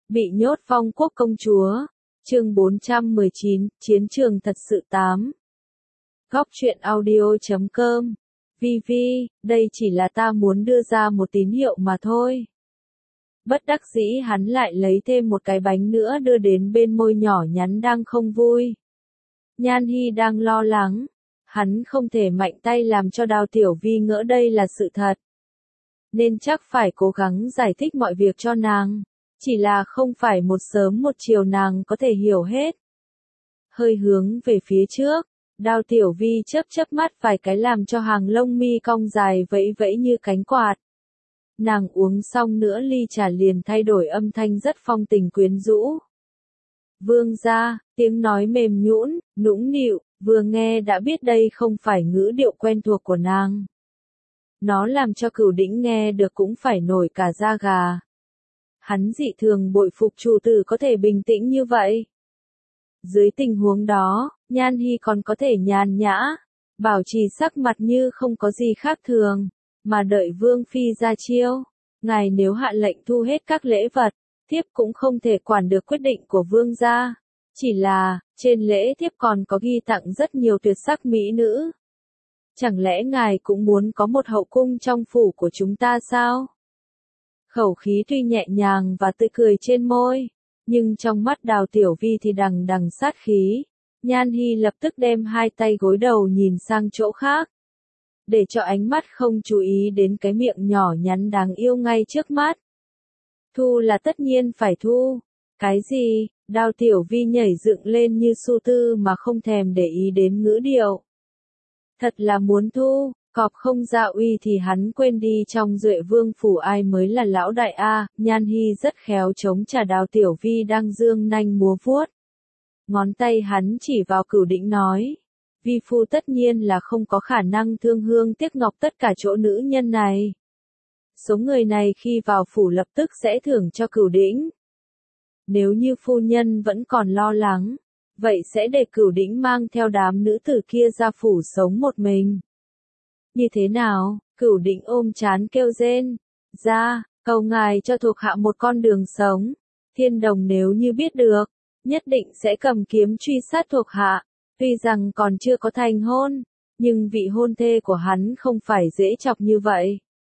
Bị nhốt Phong Quốc công chúa. Chương 419, Chiến trường thật sự 8. Góc truyện audio.com. Vi, đây chỉ là ta muốn đưa ra một tín hiệu mà thôi. Bất đắc dĩ hắn lại lấy thêm một cái bánh nữa đưa đến bên môi nhỏ nhắn đang không vui. Nhan Hi đang lo lắng. Hắn không thể mạnh tay làm cho Đào Tiểu Vi ngỡ đây là sự thật. Nên chắc phải cố gắng giải thích mọi việc cho nàng. Chỉ là không phải một sớm một chiều nàng có thể hiểu hết. Hơi hướng về phía trước, Đào Tiểu Vi chớp mắt vài cái làm cho hàng lông mi cong dài vẫy vẫy như cánh quạt. Nàng uống xong nửa ly trà liền thay đổi âm thanh rất phong tình quyến rũ. Vương gia, tiếng nói mềm nhũn, nũng nịu, vừa nghe đã biết đây không phải ngữ điệu quen thuộc của nàng. Nó làm cho Cửu Đỉnh nghe được cũng phải nổi cả da gà. Hắn dị thường bội phục chủ tử có thể bình tĩnh như vậy. Dưới tình huống đó, Nhan Hi còn có thể nhàn nhã, bảo trì sắc mặt như không có gì khác thường, mà đợi Vương Phi ra chiêu. Ngài nếu hạ lệnh thu hết các lễ vật, thiếp cũng không thể quản được quyết định của Vương gia. Chỉ là, trên lễ thiếp còn có ghi tặng rất nhiều tuyệt sắc mỹ nữ. Chẳng lẽ ngài cũng muốn có một hậu cung trong phủ của chúng ta sao? Khẩu khí tuy nhẹ nhàng và tươi cười trên môi, nhưng trong mắt Đào Tiểu Vi thì đằng đằng sát khí. Nhan Hi lập tức đem hai tay gối đầu nhìn sang chỗ khác, để cho ánh mắt không chú ý đến cái miệng nhỏ nhắn đáng yêu ngay trước mắt. Thu là tất nhiên phải thu. Cái gì? Đào Tiểu Vi nhảy dựng lên như su tư mà không thèm để ý đến ngữ điệu. Thật là muốn thu. Cọp không ra uy thì hắn quên đi trong Duệ Vương phủ ai mới là lão đại a. Nhan Hi rất khéo chống trả Đào Tiểu Vi đang dương nanh múa vuốt. Ngón tay hắn chỉ vào Cửu Đỉnh nói. Vi phu tất nhiên là không có khả năng thương hương tiếc ngọc tất cả chỗ nữ nhân này. Số người này khi vào phủ lập tức sẽ thưởng cho Cửu Đỉnh. Nếu như phu nhân vẫn còn lo lắng, vậy sẽ để Cửu Đỉnh mang theo đám nữ tử kia ra phủ sống một mình. Như thế nào? Cửu Đỉnh ôm trán kêu rên. Ra, cầu ngài cho thuộc hạ một con đường sống. Thiên Đồng nếu như biết được, nhất định sẽ cầm kiếm truy sát thuộc hạ. Tuy rằng còn chưa có thành hôn, nhưng vị hôn thê của hắn không phải dễ chọc như vậy.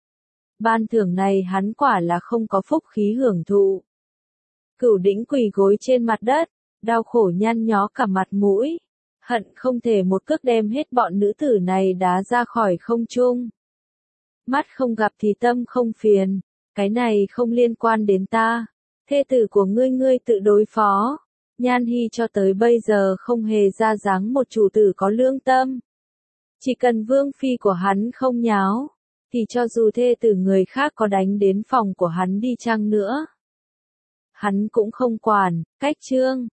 Ban thưởng này hắn quả là không có phúc khí hưởng thụ. Cửu Đỉnh quỳ gối trên mặt đất, đau khổ nhăn nhó cả mặt mũi. Hận không thể một cước đem hết bọn nữ tử này đá ra khỏi không trung. Mắt không gặp thì tâm không phiền, cái này không liên quan đến ta. Thê tử của ngươi tự đối phó. Nhan Hi cho tới bây giờ không hề ra dáng một chủ tử có lương tâm. Chỉ cần Vương Phi của hắn không nháo, thì cho dù thê tử người khác có đánh đến phòng của hắn đi chăng nữa, hắn cũng không quản. Cách chương